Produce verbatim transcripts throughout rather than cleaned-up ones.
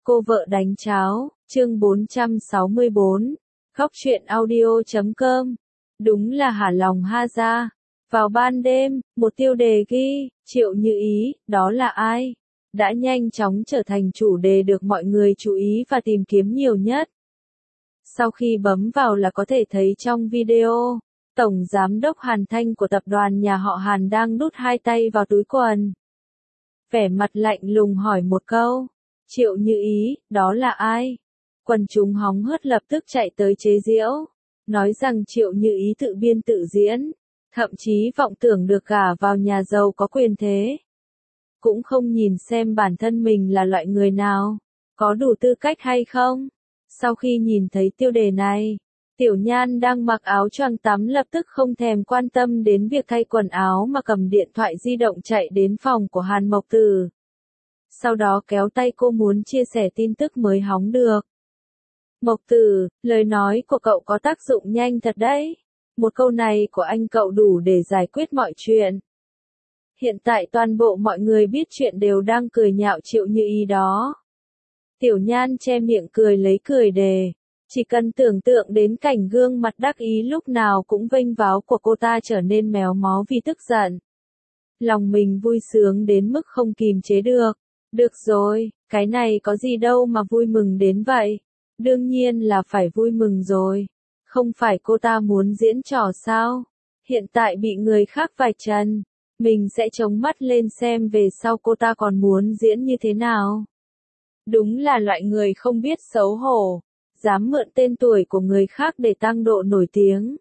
Cô vợ đánh cháo, chương bốn trăm sáu mươi bốn, khóc chuyện audio chấm com. Đúng là hả lòng ha ra. Vào ban đêm, một tiêu đề ghi, Triệu Như Ý, đó là ai? Đã nhanh chóng trở thành chủ đề được mọi người chú ý và tìm kiếm nhiều nhất. Sau khi bấm vào là có thể thấy trong video, Tổng Giám đốc Hàn Thanh của tập đoàn nhà họ Hàn đang đút hai tay vào túi quần. Vẻ mặt lạnh lùng hỏi một câu, Triệu Như Ý, đó là ai? Quần chúng hóng hớt lập tức chạy tới chế giễu, nói rằng Triệu Như Ý tự biên tự diễn, thậm chí vọng tưởng được gả vào nhà giàu có quyền thế. Cũng không nhìn xem bản thân mình là loại người nào, có đủ tư cách hay không. Sau khi nhìn thấy tiêu đề này, Tiểu Nhan đang mặc áo choàng tắm lập tức không thèm quan tâm đến việc thay quần áo mà cầm điện thoại di động chạy đến phòng của Hàn Mộc Tử. Sau đó kéo tay cô muốn chia sẻ tin tức mới hóng được. Mộc Tử, lời nói của cậu có tác dụng nhanh thật đấy. Một câu này của anh cậu đủ để giải quyết mọi chuyện. Hiện tại toàn bộ mọi người biết chuyện đều đang cười nhạo Triệu Như Ý đó. Tiểu Nhan che miệng cười lấy cười đề. Chỉ cần tưởng tượng đến cảnh gương mặt đắc ý lúc nào cũng vênh váo của cô ta trở nên méo mó vì tức giận. Lòng mình vui sướng đến mức không kìm chế được. Được rồi, cái này có gì đâu mà vui mừng đến vậy. Đương nhiên là phải vui mừng rồi. Không phải cô ta muốn diễn trò sao? Hiện tại bị người khác vạch trần. Mình sẽ chống mắt lên xem về sau cô ta còn muốn diễn như thế nào. Đúng là loại người không biết xấu hổ. Dám mượn tên tuổi của người khác để tăng độ nổi tiếng.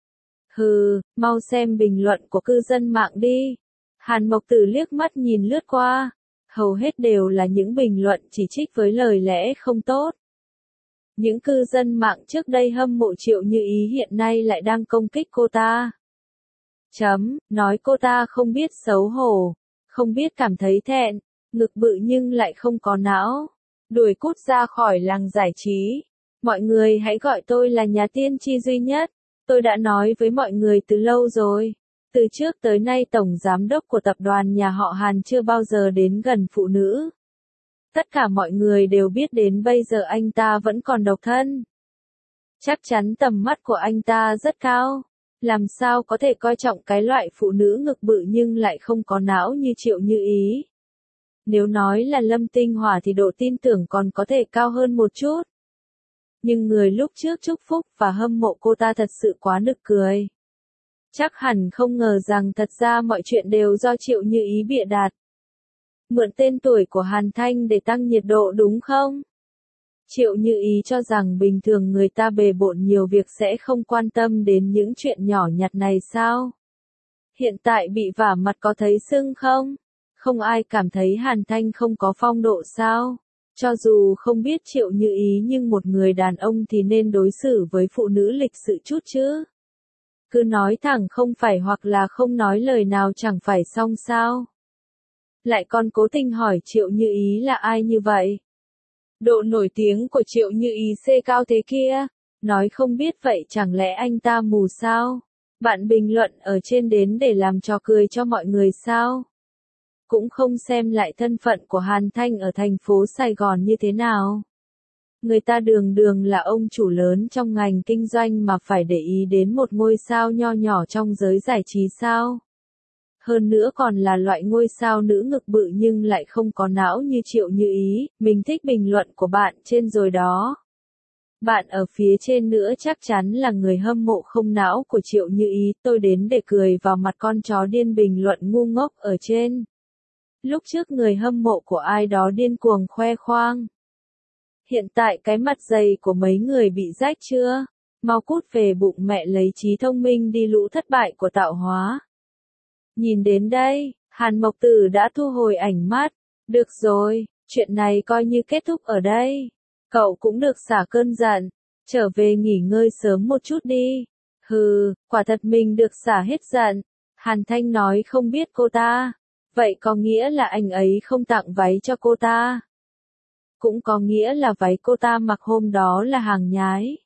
Hừ, mau xem bình luận của cư dân mạng đi. Hàn Mộc Tử liếc mắt nhìn lướt qua. Hầu hết đều là những bình luận chỉ trích với lời lẽ không tốt. Những cư dân mạng trước đây hâm mộ Triệu Như Ý hiện nay lại đang công kích cô ta. Chấm, nói cô ta không biết xấu hổ, không biết cảm thấy thẹn, ngực bự nhưng lại không có não. Đuổi cút ra khỏi làng giải trí. Mọi người hãy gọi tôi là nhà tiên tri duy nhất. Tôi đã nói với mọi người từ lâu rồi. Từ trước tới nay Tổng Giám đốc của tập đoàn nhà họ Hàn chưa bao giờ đến gần phụ nữ. Tất cả mọi người đều biết đến bây giờ anh ta vẫn còn độc thân. Chắc chắn tầm mắt của anh ta rất cao. Làm sao có thể coi trọng cái loại phụ nữ ngực bự nhưng lại không có não như Triệu Như Ý. Nếu nói là Lâm Tinh Hỏa thì độ tin tưởng còn có thể cao hơn một chút. Nhưng người lúc trước chúc phúc và hâm mộ cô ta thật sự quá nực cười. Chắc hẳn không ngờ rằng thật ra mọi chuyện đều do Triệu Như Ý bịa đặt. Mượn tên tuổi của Hàn Thanh để tăng nhiệt độ đúng không? Triệu Như Ý cho rằng bình thường người ta bề bộn nhiều việc sẽ không quan tâm đến những chuyện nhỏ nhặt này sao? Hiện tại bị vả mặt có thấy sưng không? Không ai cảm thấy Hàn Thanh không có phong độ sao? Cho dù không biết Triệu Như Ý nhưng một người đàn ông thì nên đối xử với phụ nữ lịch sự chút chứ. Cứ nói thẳng không phải hoặc là không nói lời nào chẳng phải xong sao. Lại còn cố tình hỏi Triệu Như Ý là ai như vậy. Độ nổi tiếng của Triệu Như Ý xê cao thế kia. Nói không biết vậy chẳng lẽ anh ta mù sao? Bạn bình luận ở trên đến để làm trò cười cho mọi người sao? Cũng không xem lại thân phận của Hàn Thanh ở thành phố Sài Gòn như thế nào. Người ta đường đường là ông chủ lớn trong ngành kinh doanh mà phải để ý đến một ngôi sao nho nhỏ trong giới giải trí sao. Hơn nữa còn là loại ngôi sao nữ ngực bự nhưng lại không có não như Triệu Như Ý. Mình thích bình luận của bạn trên rồi đó. Bạn ở phía trên nữa chắc chắn là người hâm mộ không não của Triệu Như Ý. Tôi đến để cười vào mặt con chó điên bình luận ngu ngốc ở trên. Lúc trước người hâm mộ của ai đó điên cuồng khoe khoang. Hiện tại cái mặt dày của mấy người bị rách chưa? Mau cút về bụng mẹ lấy trí thông minh đi lũ thất bại của tạo hóa. Nhìn đến đây, Hàn Mộc Tử đã thu hồi ảnh mắt. Được rồi, chuyện này coi như kết thúc ở đây. Cậu cũng được xả cơn giận. Trở về nghỉ ngơi sớm một chút đi. Hừ, quả thật mình được xả hết giận. Hàn Thanh nói không biết cô ta. Vậy có nghĩa là anh ấy không tặng váy cho cô ta. Cũng có nghĩa là váy cô ta mặc hôm đó là hàng nhái.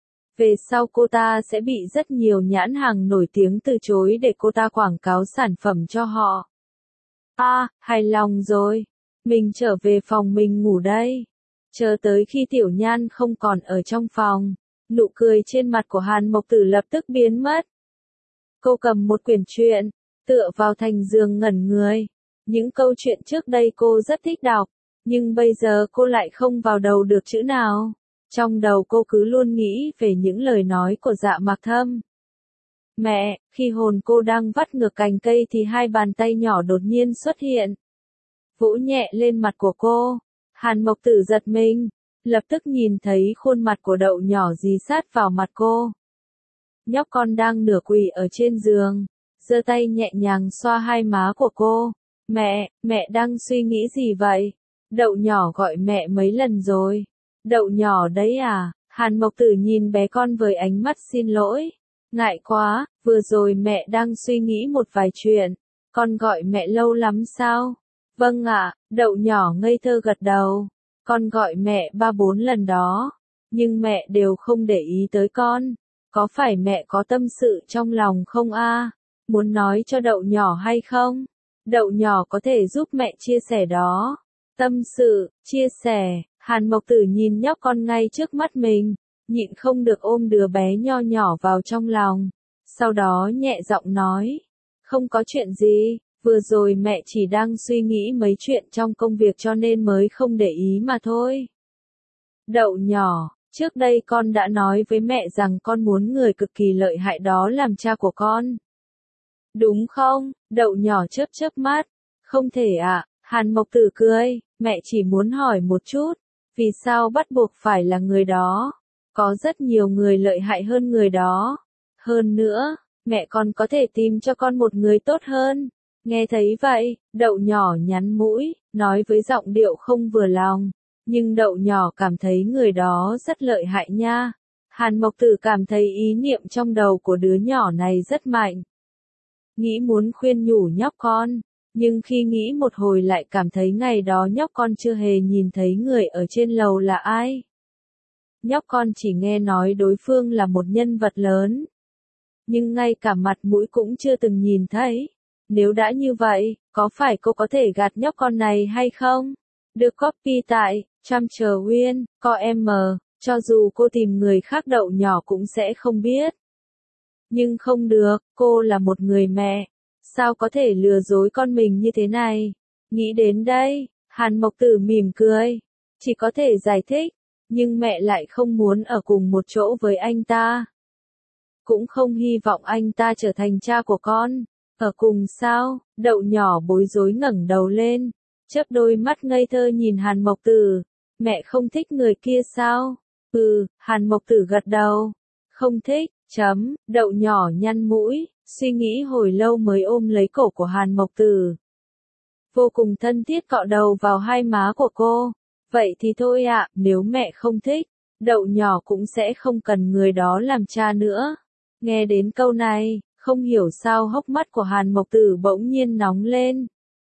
Về sau cô ta sẽ bị rất nhiều nhãn hàng nổi tiếng từ chối để cô ta quảng cáo sản phẩm cho họ. À, hài lòng rồi. Mình trở về phòng mình ngủ đây. Chờ tới khi Tiểu Nhan không còn ở trong phòng, nụ cười trên mặt của Hàn Mộc Tử lập tức biến mất. Cô cầm một quyển truyện, tựa vào thành giường ngẩn người. Những câu chuyện trước đây cô rất thích đọc, nhưng bây giờ cô lại không vào đầu được chữ nào. Trong đầu cô cứ luôn nghĩ về những lời nói của Dạ Mạc Thâm. Mẹ, khi hồn cô đang vắt ngược cành cây thì hai bàn tay nhỏ đột nhiên xuất hiện. Vỗ nhẹ lên mặt của cô. Hàn Mộc Tử giật mình, lập tức nhìn thấy khuôn mặt của Đậu nhỏ dí sát vào mặt cô. Nhóc con đang nửa quỳ ở trên giường, giơ tay nhẹ nhàng xoa hai má của cô. Mẹ, mẹ đang suy nghĩ gì vậy? Đậu nhỏ gọi mẹ mấy lần rồi. Đậu nhỏ đấy à? Hàn Mộc Tử nhìn bé con với ánh mắt xin lỗi. Ngại quá, vừa rồi mẹ đang suy nghĩ một vài chuyện. Con gọi mẹ lâu lắm sao? Vâng ạ, Đậu nhỏ ngây thơ gật đầu. Con gọi mẹ ba bốn lần đó. Nhưng mẹ đều không để ý tới con. Có phải mẹ có tâm sự trong lòng không a? Muốn nói cho Đậu nhỏ hay không? Đậu nhỏ có thể giúp mẹ chia sẻ đó. Tâm sự, chia sẻ, Hàn Mộc Tử nhìn nhóc con ngay trước mắt mình, nhịn không được ôm đứa bé nho nhỏ vào trong lòng. Sau đó nhẹ giọng nói, không có chuyện gì, vừa rồi mẹ chỉ đang suy nghĩ mấy chuyện trong công việc cho nên mới không để ý mà thôi. Đậu nhỏ, trước đây con đã nói với mẹ rằng con muốn người cực kỳ lợi hại đó làm cha của con. Đúng không? Đậu nhỏ chớp chớp mắt. Không thể ạ, à. Hàn Mộc Tử cười, mẹ chỉ muốn hỏi một chút, vì sao bắt buộc phải là người đó? Có rất nhiều người lợi hại hơn người đó. Hơn nữa, mẹ còn có thể tìm cho con một người tốt hơn. Nghe thấy vậy, Đậu nhỏ nhắn mũi, nói với giọng điệu không vừa lòng. Nhưng Đậu nhỏ cảm thấy người đó rất lợi hại nha. Hàn Mộc Tử cảm thấy ý niệm trong đầu của đứa nhỏ này rất mạnh. Nghĩ muốn khuyên nhủ nhóc con, nhưng khi nghĩ một hồi lại cảm thấy ngày đó nhóc con chưa hề nhìn thấy người ở trên lầu là ai. Nhóc con chỉ nghe nói đối phương là một nhân vật lớn, nhưng ngay cả mặt mũi cũng chưa từng nhìn thấy. Nếu đã như vậy, có phải cô có thể gạt nhóc con này hay không? Được copy tại Trumcher Win, co em, cho dù cô tìm người khác Đậu nhỏ cũng sẽ không biết. Nhưng không được, cô là một người mẹ. Sao có thể lừa dối con mình như thế này? Nghĩ đến đây, Hàn Mộc Tử mỉm cười. Chỉ có thể giải thích, nhưng mẹ lại không muốn ở cùng một chỗ với anh ta. Cũng không hy vọng anh ta trở thành cha của con. Ở cùng sao? Đậu nhỏ bối rối ngẩng đầu lên, chớp đôi mắt ngây thơ nhìn Hàn Mộc Tử. Mẹ không thích người kia sao? Ừ, Hàn Mộc Tử gật đầu. Không thích, chấm, Đậu nhỏ nhăn mũi, suy nghĩ hồi lâu mới ôm lấy cổ của Hàn Mộc Tử. Vô cùng thân thiết cọ đầu vào hai má của cô. Vậy thì thôi ạ, nếu mẹ không thích, Đậu nhỏ cũng sẽ không cần người đó làm cha nữa. Nghe đến câu này, không hiểu sao hốc mắt của Hàn Mộc Tử bỗng nhiên nóng lên.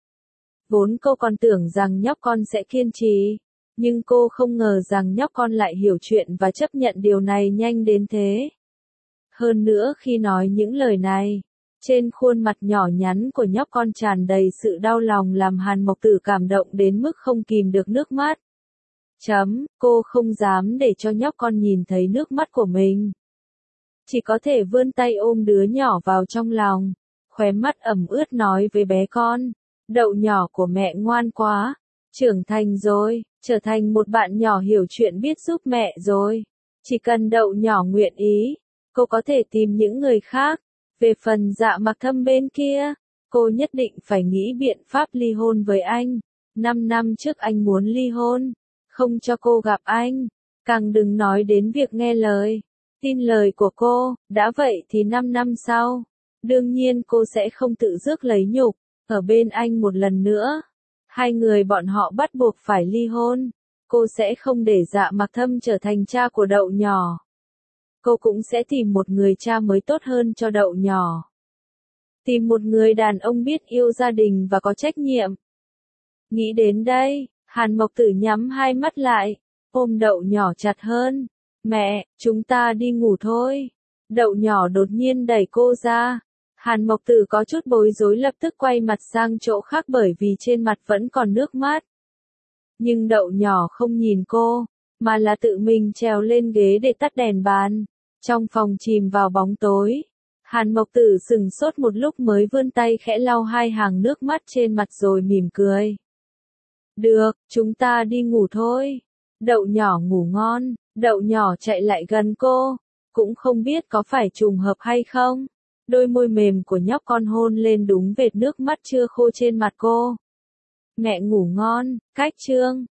Vốn cô còn tưởng rằng nhóc con sẽ kiên trì, nhưng cô không ngờ rằng nhóc con lại hiểu chuyện và chấp nhận điều này nhanh đến thế. Hơn nữa khi nói những lời này, trên khuôn mặt nhỏ nhắn của nhóc con tràn đầy sự đau lòng làm Hàn Mộc Tử cảm động đến mức không kìm được nước mắt. Chấm, cô không dám để cho nhóc con nhìn thấy nước mắt của mình. Chỉ có thể vươn tay ôm đứa nhỏ vào trong lòng, khóe mắt ẩm ướt nói với bé con, Đậu nhỏ của mẹ ngoan quá, trưởng thành rồi, trở thành một bạn nhỏ hiểu chuyện biết giúp mẹ rồi. Chỉ cần Đậu nhỏ nguyện ý, cô có thể tìm những người khác. Về phần Dạ Mạc Thâm bên kia, cô nhất định phải nghĩ biện pháp ly hôn với anh. Năm năm trước anh muốn ly hôn, không cho cô gặp anh, càng đừng nói đến việc nghe lời. Tin lời của cô, đã vậy thì năm năm sau, đương nhiên cô sẽ không tự rước lấy nhục, ở bên anh một lần nữa. Hai người bọn họ bắt buộc phải ly hôn. Cô sẽ không để Dạ Mạc Thâm trở thành cha của Đậu nhỏ. Cô cũng sẽ tìm một người cha mới tốt hơn cho Đậu nhỏ. Tìm một người đàn ông biết yêu gia đình và có trách nhiệm. Nghĩ đến đây, Hàn Mộc Tử nhắm hai mắt lại, ôm Đậu nhỏ chặt hơn. Mẹ, chúng ta đi ngủ thôi. Đậu nhỏ đột nhiên đẩy cô ra. Hàn Mộc Tử có chút bối rối lập tức quay mặt sang chỗ khác bởi vì trên mặt vẫn còn nước mắt. Nhưng đậu nhỏ không nhìn cô, mà là tự mình trèo lên ghế để tắt đèn bàn. Trong phòng chìm vào bóng tối, Hàn Mộc Tử sừng sốt một lúc mới vươn tay khẽ lau hai hàng nước mắt trên mặt rồi mỉm cười. Được, chúng ta đi ngủ thôi. Đậu nhỏ ngủ ngon, đậu nhỏ chạy lại gần cô, cũng không biết có phải trùng hợp hay không. Đôi môi mềm của nhóc con hôn lên đúng vệt nước mắt chưa khô trên mặt cô. Mẹ ngủ ngon, cách chương.